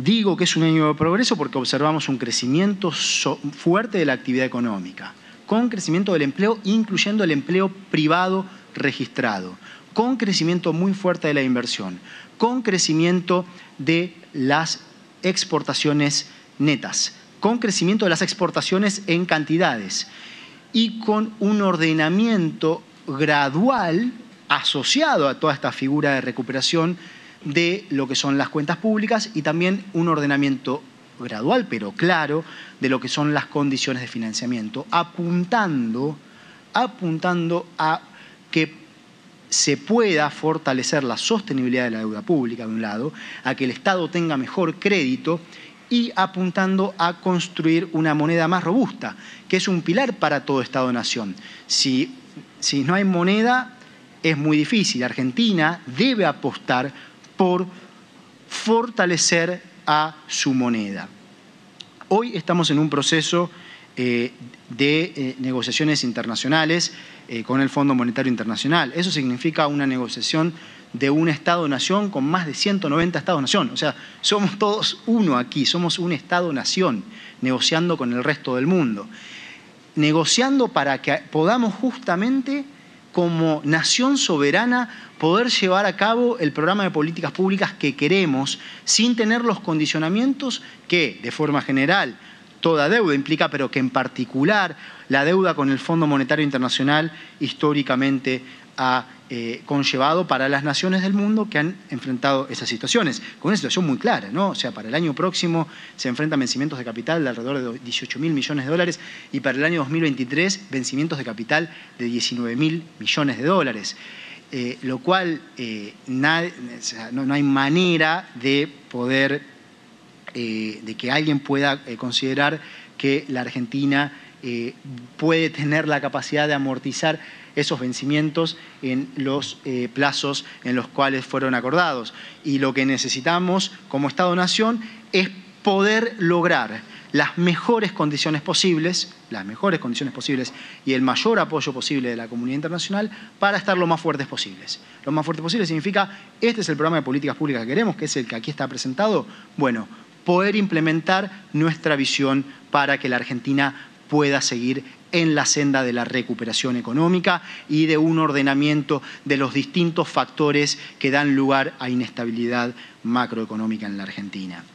Digo que es un año de progreso porque observamos un crecimiento fuerte de la actividad económica, con crecimiento del empleo, incluyendo el empleo privado registrado, con crecimiento muy fuerte de la inversión, con crecimiento de las exportaciones netas, con crecimiento de las exportaciones en cantidades y con un ordenamiento gradual asociado a toda esta figura de recuperación de lo que son las cuentas públicas y también un ordenamiento gradual pero claro de lo que son las condiciones de financiamiento, apuntando a que se pueda fortalecer la sostenibilidad de la deuda pública, de un lado, a que el Estado tenga mejor crédito y apuntando a construir una moneda más robusta, que es un pilar para todo Estado-nación. Si no hay moneda, es muy difícil. Argentina debe apostar por fortalecer a su moneda. Hoy estamos en un proceso de negociaciones internacionales con el Fondo Monetario Internacional. Eso significa una negociación de un Estado-nación con más de 190 Estados-nación. O sea, somos todos uno aquí, somos un Estado-nación negociando con el resto del mundo. Negociando para que podamos justamente como nación soberana poder llevar a cabo el programa de políticas públicas que queremos sin tener los condicionamientos que, de forma general, toda deuda implica, pero que en particular la deuda con el Fondo Monetario Internacional históricamente ha conllevado para las naciones del mundo que han enfrentado esas situaciones, con una situación muy clara, ¿no? O sea, para el año próximo se enfrentan vencimientos de capital de alrededor de 18.000 millones de dólares y para el año 2023 vencimientos de capital de 19.000 millones de dólares. Lo cual no hay manera de poder, de que alguien pueda considerar que la Argentina puede tener la capacidad de amortizar esos vencimientos en los plazos en los cuales fueron acordados. Y lo que necesitamos como Estado-nación es poder lograr las mejores condiciones posibles y el mayor apoyo posible de la comunidad internacional para estar lo más fuertes posibles. Lo más fuerte posible significa, este es el programa de políticas públicas que queremos, que es el que aquí está presentado, bueno, poder implementar nuestra visión para que la Argentina pueda seguir en la senda de la recuperación económica y de un ordenamiento de los distintos factores que dan lugar a inestabilidad macroeconómica en la Argentina.